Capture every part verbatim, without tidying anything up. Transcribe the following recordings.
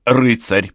рыцарь.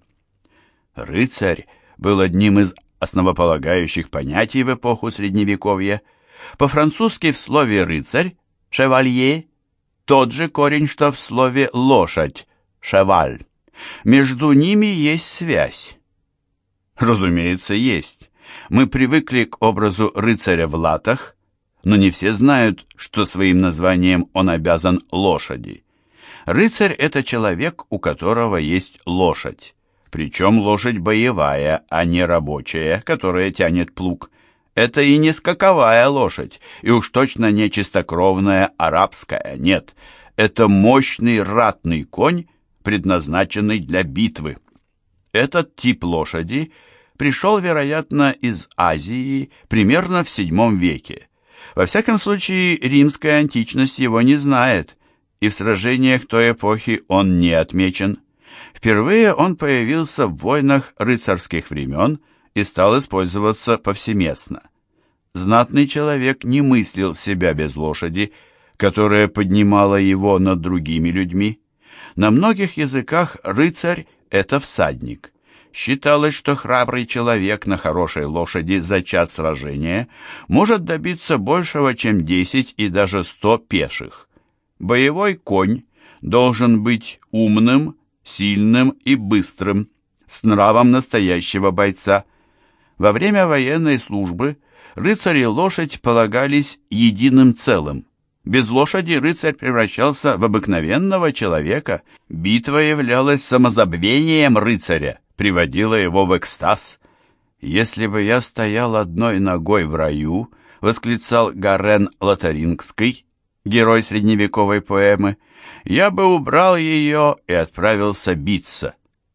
Рыцарь был одним из основополагающих понятий в эпоху Средневековья. По-французски в слове «рыцарь» «шевалье» тот же корень, что в слове «лошадь» «шеваль». Между ними есть связь. Разумеется, есть. Мы привыкли к образу рыцаря в латах, но не все знают, что своим названием он обязан лошади. Рыцарь – это человек, у которого есть лошадь. Причем лошадь боевая, а не рабочая, которая тянет плуг. Это и не скаковая лошадь, и уж точно не чистокровная арабская, нет. Это мощный ратный конь, предназначенный для битвы. Этот тип лошади пришел, вероятно, из Азии примерно в седьмом веке. Во всяком случае, римская античность его не знает, и в сражениях той эпохи он не отмечен. Впервые он появился в войнах рыцарских времен и стал использоваться повсеместно. Знатный человек не мыслил себя без лошади, которая поднимала его над другими людьми. На многих языках рыцарь – это всадник. Считалось, что храбрый человек на хорошей лошади за час сражения может добиться большего, чем десять и даже сто пеших. Боевой конь должен быть умным, сильным и быстрым, с нравом настоящего бойца. Во время военной службы рыцарь и лошадь полагались единым целым. Без лошади рыцарь превращался в обыкновенного человека. Битва являлась самозабвением рыцаря, приводила его в экстаз. «Если бы я стоял одной ногой в раю», — восклицал Гарен Лотарингский, герой средневековой поэмы, «я бы убрал ее и отправился биться».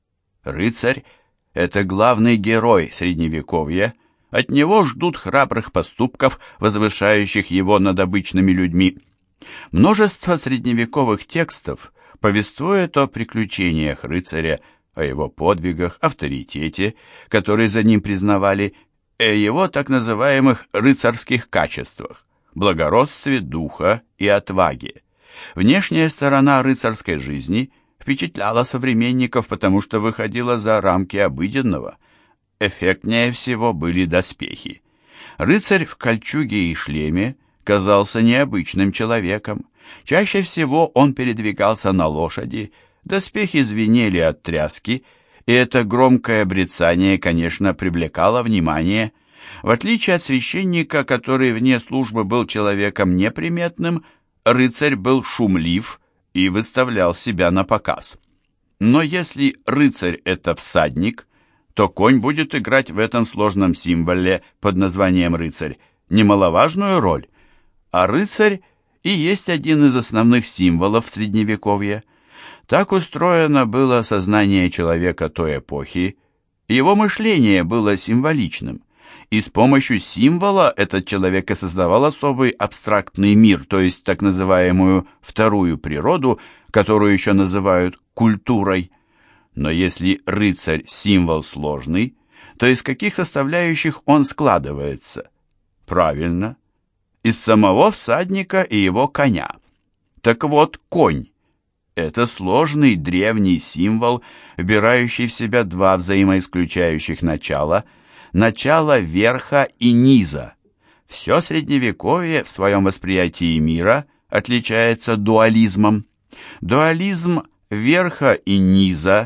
Рыцарь — это главный герой средневековья, от него ждут храбрых поступков, возвышающих его над обычными людьми. Множество средневековых текстов повествует о приключениях рыцаря, о его подвигах, авторитете, который за ним признавали, и о его так называемых рыцарских качествах, благородстве духа и отваге. Внешняя сторона рыцарской жизни впечатляла современников, потому что выходила за рамки обыденного. Эффектнее всего были доспехи. Рыцарь в кольчуге и шлеме казался необычным человеком. Чаще всего он передвигался на лошади, доспехи звенели от тряски, и это громкое брецание, конечно, привлекало внимание. В отличие от священника, который вне службы был человеком неприметным, рыцарь был шумлив и выставлял себя на показ. Но если рыцарь – это всадник, то конь будет играть в этом сложном символе под названием рыцарь немаловажную роль. А рыцарь и есть один из основных символов Средневековья. Так устроено было сознание человека той эпохи, его мышление было символичным, и с помощью символа этот человек и создавал особый абстрактный мир, то есть так называемую вторую природу, которую еще называют культурой. Но если рыцарь – символ сложный, то из каких составляющих он складывается? Правильно, из самого всадника и его коня. Так вот, конь – это сложный древний символ, вбирающий в себя два взаимоисключающих начала – начало верха и низа. Все Средневековье в своем восприятии мира отличается дуализмом. Дуализм верха и низа,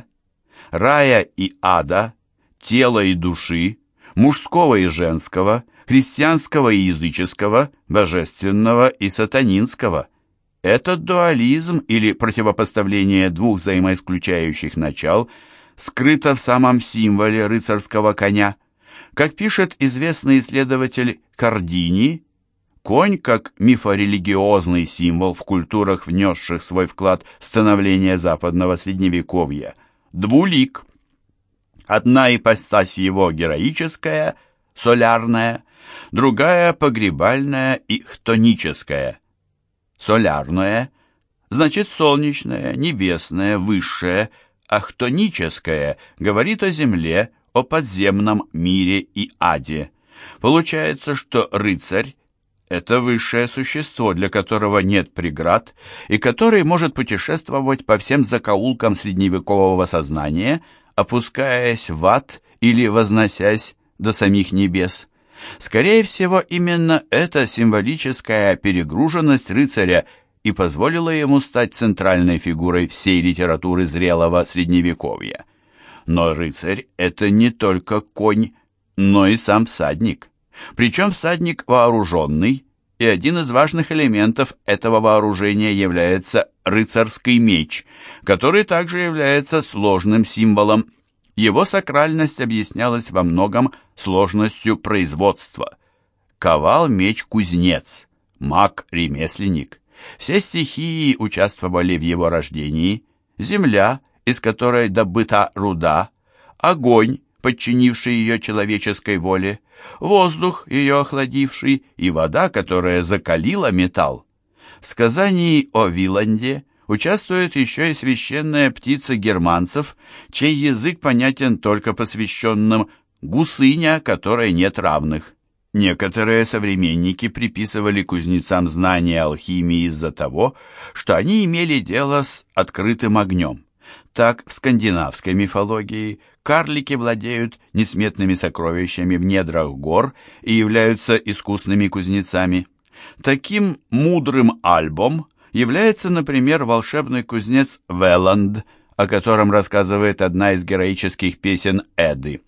рая и ада, тела и души, мужского и женского, христианского и языческого, божественного и сатанинского. Этот дуализм или противопоставление двух взаимоисключающих начал скрыто в самом символе рыцарского коня. Как пишет известный исследователь Кардини, конь как мифорелигиозный символ в культурах, внесших свой вклад в становление западного средневековья, двулик. Одна ипостась его героическая, солярная, другая погребальная и хтоническая. Солярное значит солнечное, небесное, высшее, а хтоническое говорит о земле, о подземном мире и аде. Получается, что рыцарь это высшее существо, для которого нет преград, и который может путешествовать по всем закоулкам средневекового сознания, опускаясь в ад или возносясь до самих небес. Скорее всего, именно эта символическая перегруженность рыцаря и позволила ему стать центральной фигурой всей литературы зрелого средневековья. Но рыцарь – это не только конь, но и сам всадник. Причем всадник вооруженный, и один из важных элементов этого вооружения является рыцарский меч, который также является сложным символом. Его сакральность объяснялась во многом сложностью производства. Ковал меч кузнец, маг ремесленник. Все стихии участвовали в его рождении: земля, из которой добыта руда, огонь, подчинивший ее человеческой воле, воздух, ее охладивший, и вода, которая закалила металл. В сказании о Виланде участвует еще и священная птица германцев, чей язык понятен только посвященным, гусыня, которой нет равных. Некоторые современники приписывали кузнецам знания алхимии из-за того, что они имели дело с открытым огнем. Так, в скандинавской мифологии карлики владеют несметными сокровищами в недрах гор и являются искусными кузнецами. Таким мудрым альбом является, например, волшебный кузнец Веланд, о котором рассказывает одна из героических песен Эды.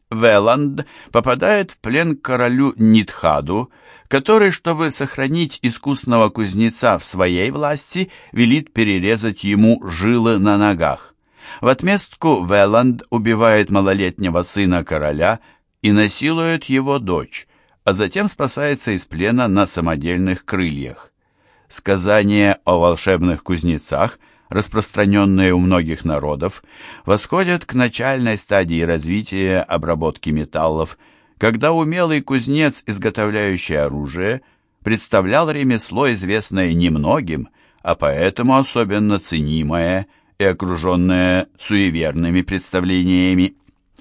Веланд попадает в плен к королю Нидхаду, который, чтобы сохранить искусного кузнеца в своей власти, велит перерезать ему жилы на ногах. В отместку Веланд убивает малолетнего сына короля и насилует его дочь, а затем спасается из плена на самодельных крыльях. Сказания о волшебных кузнецах, распространенные у многих народов, восходят к начальной стадии развития обработки металлов, когда умелый кузнец, изготовляющий оружие, представлял ремесло, известное немногим, а поэтому особенно ценимое и окруженное суеверными представлениями.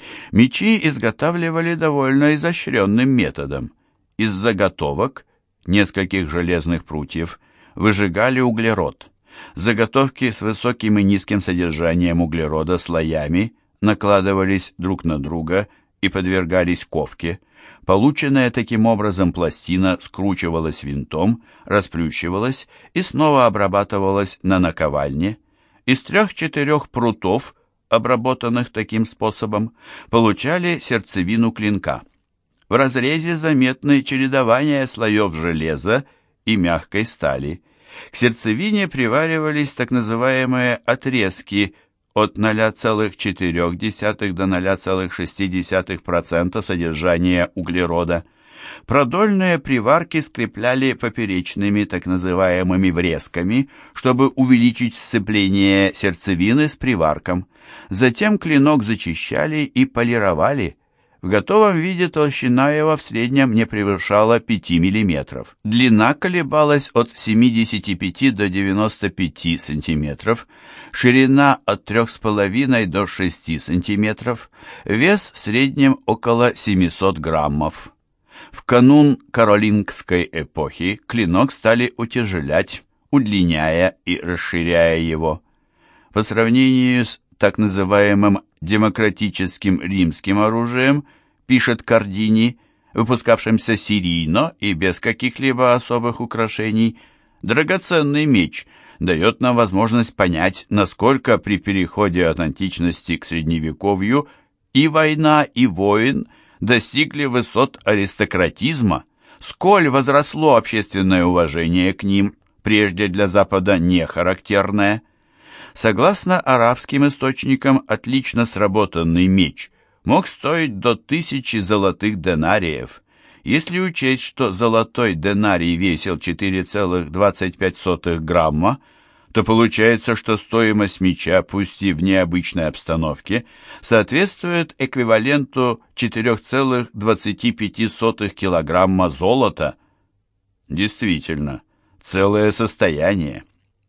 Мечи изготавливали довольно изощренным методом. Из заготовок, нескольких железных прутьев, выжигали углерод. Заготовки с высоким и низким содержанием углерода слоями накладывались друг на друга и подвергались ковке. Полученная таким образом пластина скручивалась винтом, расплющивалась и снова обрабатывалась на наковальне. Из трех-четырех прутов, обработанных таким способом, получали сердцевину клинка. В разрезе заметны чередования слоев железа и мягкой стали. К сердцевине приваривались так называемые отрезки от ноль целых четыре десятых до ноль целых шесть десятых процента содержания углерода. Продольные приварки скрепляли поперечными так называемыми врезками, чтобы увеличить сцепление сердцевины с приварком. Затем клинок зачищали и полировали. В готовом виде толщина его в среднем не превышала пяти миллиметров. Длина колебалась от семидесяти пяти до девяноста пяти сантиметров, ширина от трёх с половиной до шести сантиметров, вес в среднем около семисот граммов. В канун каролингской эпохи клинок стали утяжелять, удлиняя и расширяя его. По сравнению с так называемым демократическим римским оружием, пишет Кардини, выпускавшимся серийно и без каких-либо особых украшений, драгоценный меч дает нам возможность понять, насколько при переходе от античности к средневековью и война, и воин достигли высот аристократизма, сколь возросло общественное уважение к ним, прежде для Запада не характерное. Согласно арабским источникам, отлично сработанный меч мог стоить до тысячи золотых денариев. Если учесть, что золотой денарий весил четыре целых двадцать пять сотых грамма, то получается, что стоимость меча, пусть и в необычной обстановке, соответствует эквиваленту четыре целых двадцать пять сотых килограмма золота. Действительно, целое состояние.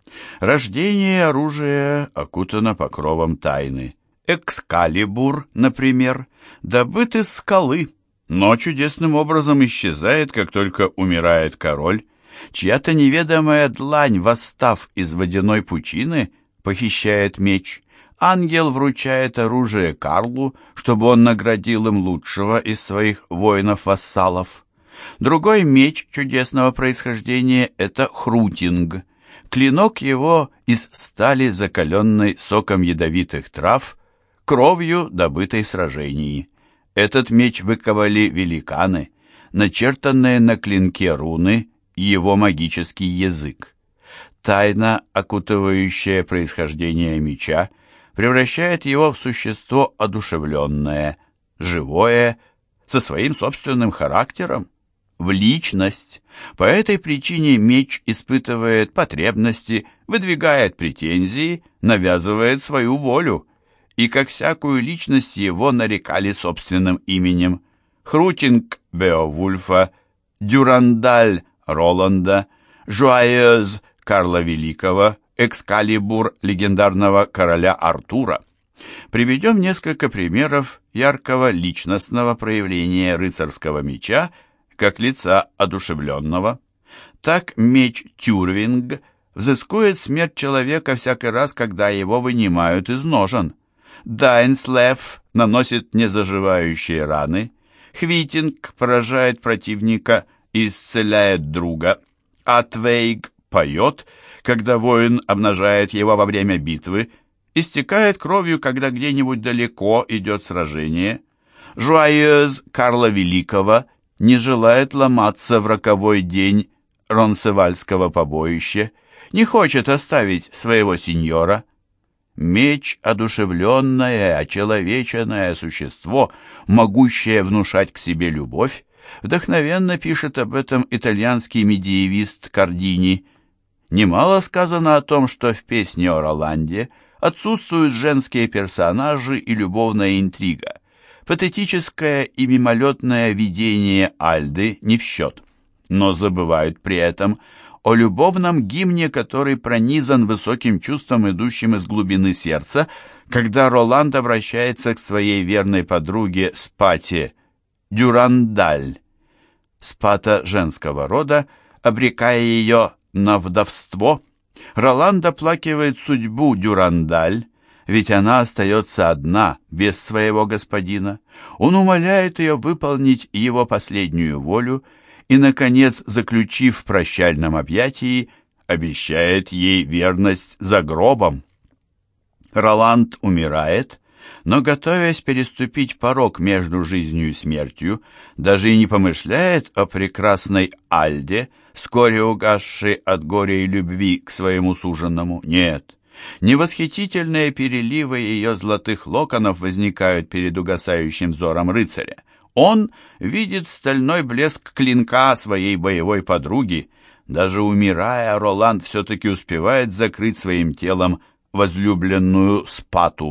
Рождение оружия окутано покровом тайны. Экскалибур, например, добыт из скалы, но чудесным образом исчезает, как только умирает король. Чья-то неведомая длань, восстав из водяной пучины, похищает меч. Ангел вручает оружие Карлу, чтобы он наградил им лучшего из своих воинов-вассалов. Другой меч чудесного происхождения — это Хрутинг. Клинок его из стали, закаленной соком ядовитых трав, кровью, добытой в сражении. Этот меч выковали великаны, начертанные на клинке руны, его магический язык. Тайна, окутывающая происхождение меча, превращает его в существо одушевленное, живое, со своим собственным характером, в личность. По этой причине меч испытывает потребности, выдвигает претензии, навязывает свою волю. И как всякую личность его нарекали собственным именем. Хрутинг Беовульфа, Дюрандаль Роланда, Жуаез Карла Великого, Экскалибур легендарного короля Артура. Приведем несколько примеров яркого личностного проявления рыцарского меча как лица одушевленного. Так меч Тюрвинг взыскует смерть человека всякий раз, когда его вынимают из ножен. Дайнслев наносит незаживающие раны. Хвитинг поражает противника и исцеляет друга. А Твейг поет, когда воин обнажает его во время битвы, истекает кровью, когда где-нибудь далеко идет сражение. Жуаез Карла Великого не желает ломаться в роковой день ронсевальского побоища, не хочет оставить своего сеньора. Меч — одушевленное, очеловеченное существо, могущее внушать к себе любовь. Вдохновенно пишет об этом итальянский медиевист Кардини. Немало сказано о том, что в песне о Роланде отсутствуют женские персонажи и любовная интрига. Патетическое и мимолетное видение Альды не в счет, но забывают при этом о любовном гимне, который пронизан высоким чувством, идущим из глубины сердца, когда Роланд обращается к своей верной подруге Спате, Дюрандаль. Спата женского рода, обрекая ее на вдовство, Роланд оплакивает судьбу Дюрандаль, ведь она остается одна, без своего господина. Он умоляет ее выполнить его последнюю волю и, наконец, заключив в прощальном объятии, обещает ей верность за гробом. Роланд умирает, но, готовясь переступить порог между жизнью и смертью, даже и не помышляет о прекрасной Альде, вскоре угасшей от горя и любви к своему суженому. Нет, невосхитительные переливы ее золотых локонов возникают перед угасающим взором рыцаря. Он видит стальной блеск клинка своей боевой подруги. Даже умирая, Роланд все-таки успевает закрыть своим телом возлюбленную Спату.